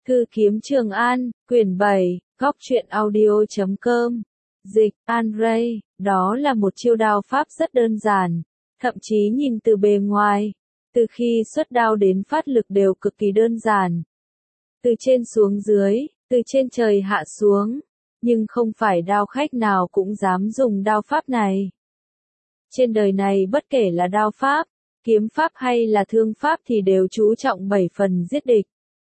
Thư kiếm Trường An, quyển 7, góc truyện audio.com. Dịch, An Ray, đó là một chiêu đao pháp rất đơn giản, thậm chí nhìn từ bề ngoài, từ khi xuất đao đến phát lực đều cực kỳ đơn giản. Từ trên xuống dưới, từ trên trời hạ xuống, nhưng không phải đao khách nào cũng dám dùng đao pháp này. Trên đời này bất kể là đao pháp, kiếm pháp hay là thương pháp thì đều chú trọng 7 phần giết địch,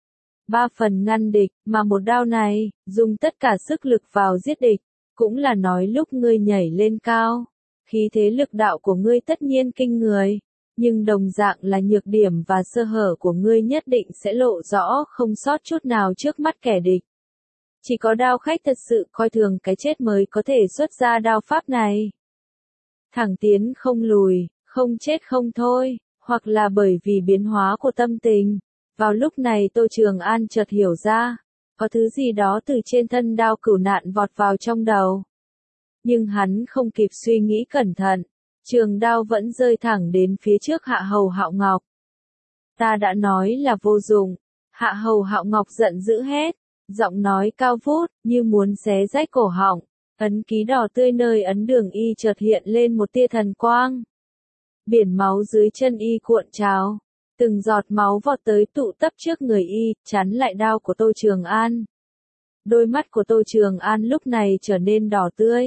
3 phần ngăn địch, mà một đao này, dùng tất cả sức lực vào giết địch, cũng là nói lúc ngươi nhảy lên cao, khí thế lực đạo của ngươi tất nhiên kinh người, nhưng đồng dạng là nhược điểm và sơ hở của ngươi nhất định sẽ lộ rõ không sót chút nào trước mắt kẻ địch. Chỉ có đao khách thật sự coi thường cái chết mới có thể xuất ra đao pháp này. Thẳng tiến không lùi, không chết không thôi, hoặc là bởi vì biến hóa của tâm tình. Vào lúc này Tô Trường An chợt hiểu ra, có thứ gì đó từ trên thân đao cửu nạn vọt vào trong đầu. Nhưng hắn không kịp suy nghĩ cẩn thận, trường đao vẫn rơi thẳng đến phía trước Hạ Hầu Hạo Ngọc. Ta đã nói là vô dụng, Hạ Hầu Hạo Ngọc giận dữ hét, giọng nói cao vút, như muốn xé rách cổ họng, ấn ký đỏ tươi nơi ấn đường y chợt hiện lên một tia thần quang. Biển máu dưới chân y cuộn trào. Từng giọt máu vọt tới tụ tập trước người y, chắn lại đao của Tô Trường An. Đôi mắt của Tô Trường An lúc này trở nên đỏ tươi.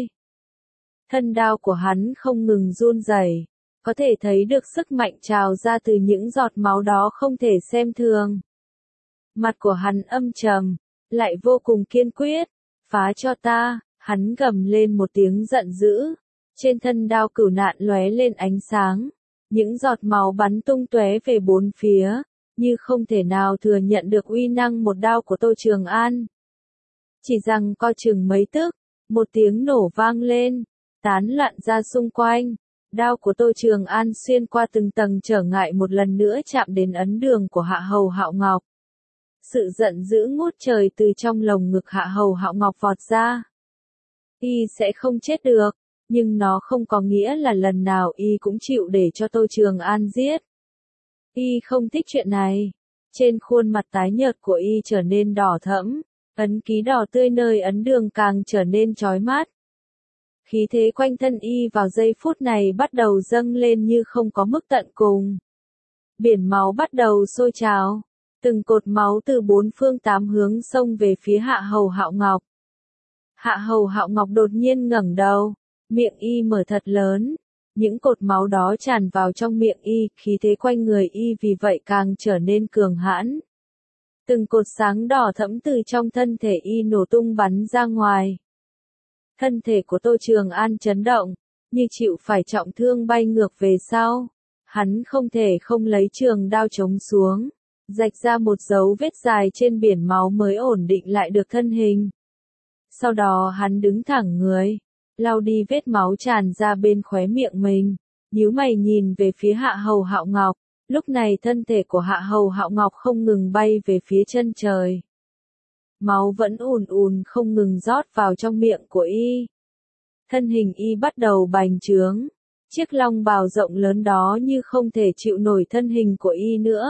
Thân đao của hắn không ngừng run rẩy, có thể thấy được sức mạnh trào ra từ những giọt máu đó không thể xem thường. Mặt của hắn âm trầm, lại vô cùng kiên quyết, phá cho ta, hắn gầm lên một tiếng giận dữ. Trên thân đao cửu nạn lóe lên ánh sáng. Những giọt máu bắn tung tóe về bốn phía, như không thể nào thừa nhận được uy năng một đao của Tô Trường An. Chỉ rằng coi chừng mấy tức, một tiếng nổ vang lên, tán loạn ra xung quanh. Đao của Tô Trường An xuyên qua từng tầng trở ngại một lần nữa chạm đến ấn đường của Hạ Hầu Hạo Ngọc. Sự giận dữ ngút trời từ trong lồng ngực Hạ Hầu Hạo Ngọc vọt ra. Y sẽ không chết được. Nhưng nó không có nghĩa là lần nào y cũng chịu để cho Tô Trường An giết. Y không thích chuyện này. Trên khuôn mặt tái nhợt của y trở nên đỏ thẫm, ấn ký đỏ tươi nơi ấn đường càng trở nên chói mắt. Khí thế quanh thân y vào giây phút này bắt đầu dâng lên như không có mức tận cùng. Biển máu bắt đầu sôi trào, từng cột máu từ bốn phương tám hướng xông về phía Hạ Hầu Hạo Ngọc. Hạ Hầu Hạo Ngọc đột nhiên ngẩng đầu. Miệng y mở thật lớn, những cột máu đó tràn vào trong miệng y, khí thế quanh người y vì vậy càng trở nên cường hãn. Từng cột sáng đỏ thẫm từ trong thân thể y nổ tung bắn ra ngoài. Thân thể của Tô Trường An chấn động, như chịu phải trọng thương bay ngược về sau. Hắn không thể không lấy trường đao chống xuống, rạch ra một dấu vết dài trên biển máu mới ổn định lại được thân hình. Sau đó hắn đứng thẳng người. Lau đi vết máu tràn ra bên khóe miệng mình, nhíu mày nhìn về phía Hạ Hầu Hạo Ngọc, lúc này thân thể của Hạ Hầu Hạo Ngọc không ngừng bay về phía chân trời. Máu vẫn ùn ùn không ngừng rót vào trong miệng của y. Thân hình y bắt đầu bành trướng, chiếc long bào rộng lớn đó như không thể chịu nổi thân hình của y nữa.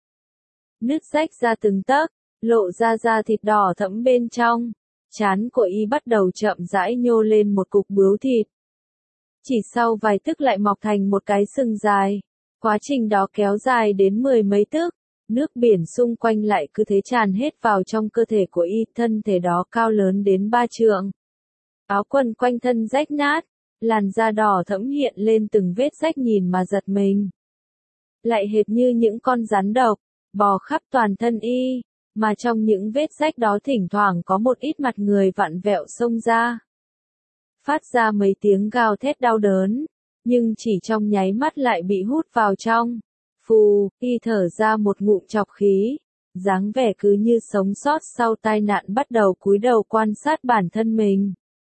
Nứt rách ra từng tấc, lộ ra da thịt đỏ thẫm bên trong. Trán của y bắt đầu chậm rãi nhô lên một cục bướu thịt. Chỉ sau vài tức lại mọc thành một cái sừng dài. Quá trình đó kéo dài đến 10 mấy tức. Nước biển xung quanh lại cứ thế tràn hết vào trong cơ thể của y. Thân thể đó cao lớn đến 3 trượng. Áo quần quanh thân rách nát. Làn da đỏ thẫm hiện lên từng vết rách nhìn mà giật mình. Lại hệt như những con rắn độc, bò khắp toàn thân y. Mà trong những vết rách đó thỉnh thoảng có một ít mặt người vặn vẹo xông ra. Phát ra mấy tiếng gào thét đau đớn, nhưng chỉ trong nháy mắt lại bị hút vào trong. Phù, y thở ra một ngụm trọc khí, dáng vẻ cứ như sống sót sau tai nạn bắt đầu cúi đầu quan sát bản thân mình.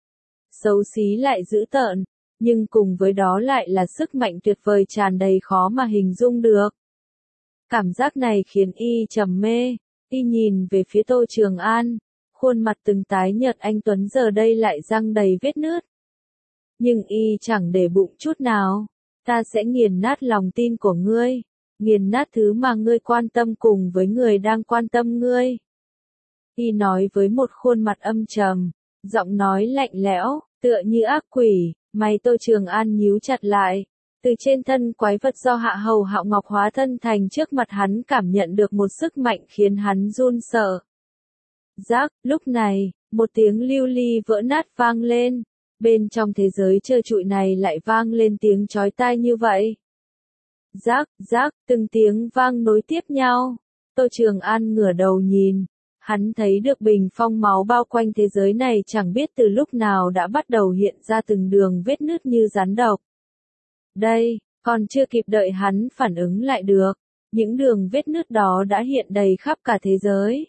Xấu xí lại dữ tợn, nhưng cùng với đó lại là sức mạnh tuyệt vời tràn đầy khó mà hình dung được. Cảm giác này khiến y trầm mê. Y nhìn về phía Tô Trường An, khuôn mặt từng tái nhợt anh tuấn giờ đây lại răng đầy vết nứt. Nhưng y chẳng để bụng chút nào, ta sẽ nghiền nát lòng tin của ngươi, nghiền nát thứ mà ngươi quan tâm cùng với người đang quan tâm ngươi. Y nói với một khuôn mặt âm trầm, giọng nói lạnh lẽo, tựa như ác quỷ, mày Tô Trường An nhíu chặt lại. Từ trên thân quái vật do Hạ Hầu Hạo Ngọc hóa thân thành trước mặt hắn cảm nhận được một sức mạnh khiến hắn run sợ. Rắc, lúc này, một tiếng lưu ly vỡ nát vang lên. Bên trong thế giới trơ trụi này lại vang lên tiếng chói tai như vậy. Rắc, rắc, từng tiếng vang nối tiếp nhau. Tô Trường An ngửa đầu nhìn. Hắn thấy được bình phong máu bao quanh thế giới này chẳng biết từ lúc nào đã bắt đầu hiện ra từng đường vết nứt như rắn độc. Đây, còn chưa kịp đợi hắn phản ứng lại được. Những đường vết nứt đó đã hiện đầy khắp cả thế giới.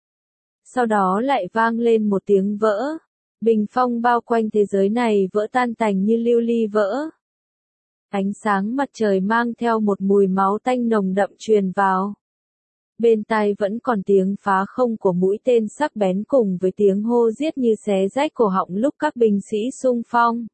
Sau đó lại vang lên một tiếng vỡ. Bình phong bao quanh thế giới này vỡ tan tành như lưu ly vỡ. Ánh sáng mặt trời mang theo một mùi máu tanh nồng đậm truyền vào. Bên tai vẫn còn tiếng phá không của mũi tên sắc bén cùng với tiếng hô giết như xé rách cổ họng lúc các binh sĩ xung phong.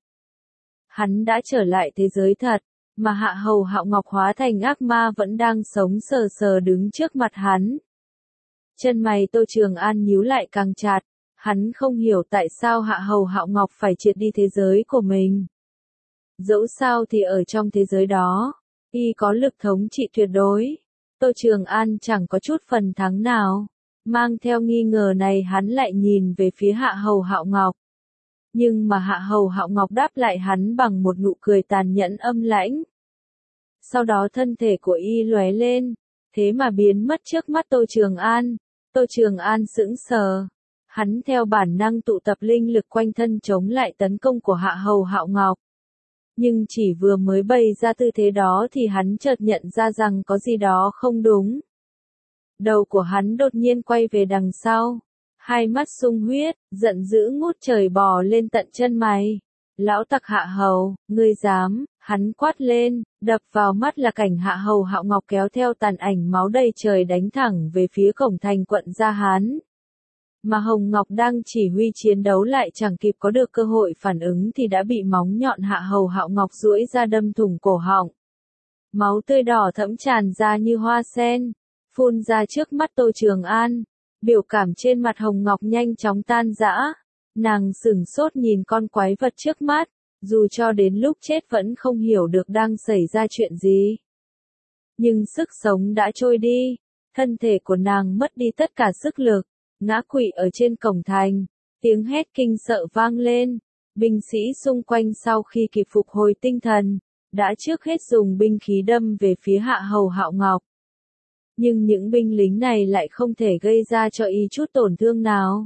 Hắn đã trở lại thế giới thật, mà Hạ Hầu Hạo Ngọc hóa thành ác ma vẫn đang sống sờ sờ đứng trước mặt hắn. Chân mày Tô Trường An nhíu lại càng chặt, hắn không hiểu tại sao Hạ Hầu Hạo Ngọc phải triệt đi thế giới của mình. Dẫu sao thì ở trong thế giới đó, y có lực thống trị tuyệt đối. Tô Trường An chẳng có chút phần thắng nào. Mang theo nghi ngờ này hắn lại nhìn về phía Hạ Hầu Hạo Ngọc. Nhưng mà Hạ Hầu Hạo Ngọc đáp lại hắn bằng một nụ cười tàn nhẫn âm lãnh. Sau đó thân thể của y lóe lên, thế mà biến mất trước mắt Tô Trường An. Tô Trường An sững sờ. Hắn theo bản năng tụ tập linh lực quanh thân chống lại tấn công của Hạ Hầu Hạo Ngọc. Nhưng chỉ vừa mới bày ra tư thế đó thì hắn chợt nhận ra rằng có gì đó không đúng. Đầu của hắn đột nhiên quay về đằng sau. Hai mắt sung huyết, giận dữ ngút trời bò lên tận chân mày. Lão tặc Hạ Hầu, ngươi dám, hắn quát lên, đập vào mắt là cảnh Hạ Hầu Hạo Ngọc kéo theo tàn ảnh máu đầy trời đánh thẳng về phía cổng thành quận Gia Hán. Mà Hồng Ngọc đang chỉ huy chiến đấu lại chẳng kịp có được cơ hội phản ứng thì đã bị móng nhọn Hạ Hầu Hạo Ngọc duỗi ra đâm thủng cổ họng. Máu tươi đỏ thẫm tràn ra như hoa sen, phun ra trước mắt Tô Trường An. Biểu cảm trên mặt Hồng Ngọc nhanh chóng tan rã. Nàng sửng sốt nhìn con quái vật trước mắt, dù cho đến lúc chết vẫn không hiểu được đang xảy ra chuyện gì. Nhưng sức sống đã trôi đi, thân thể của nàng mất đi tất cả sức lực, ngã quỵ ở trên cổng thành, tiếng hét kinh sợ vang lên. Binh sĩ xung quanh sau khi kịp phục hồi tinh thần, đã trước hết dùng binh khí đâm về phía Hạ Hầu Hạo Ngọc. Nhưng những binh lính này lại không thể gây ra cho y chút tổn thương nào.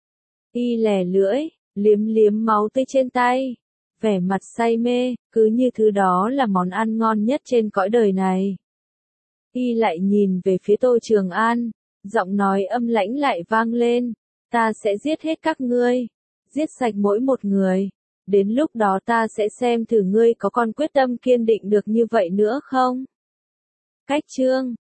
Y lè lưỡi, liếm liếm máu tươi trên tay, vẻ mặt say mê, cứ như thứ đó là món ăn ngon nhất trên cõi đời này. Y lại nhìn về phía Tô Trường An, giọng nói âm lãnh lại vang lên, ta sẽ giết hết các ngươi, giết sạch mỗi một người. Đến lúc đó ta sẽ xem thử ngươi có còn quyết tâm kiên định được như vậy nữa không? Cách chương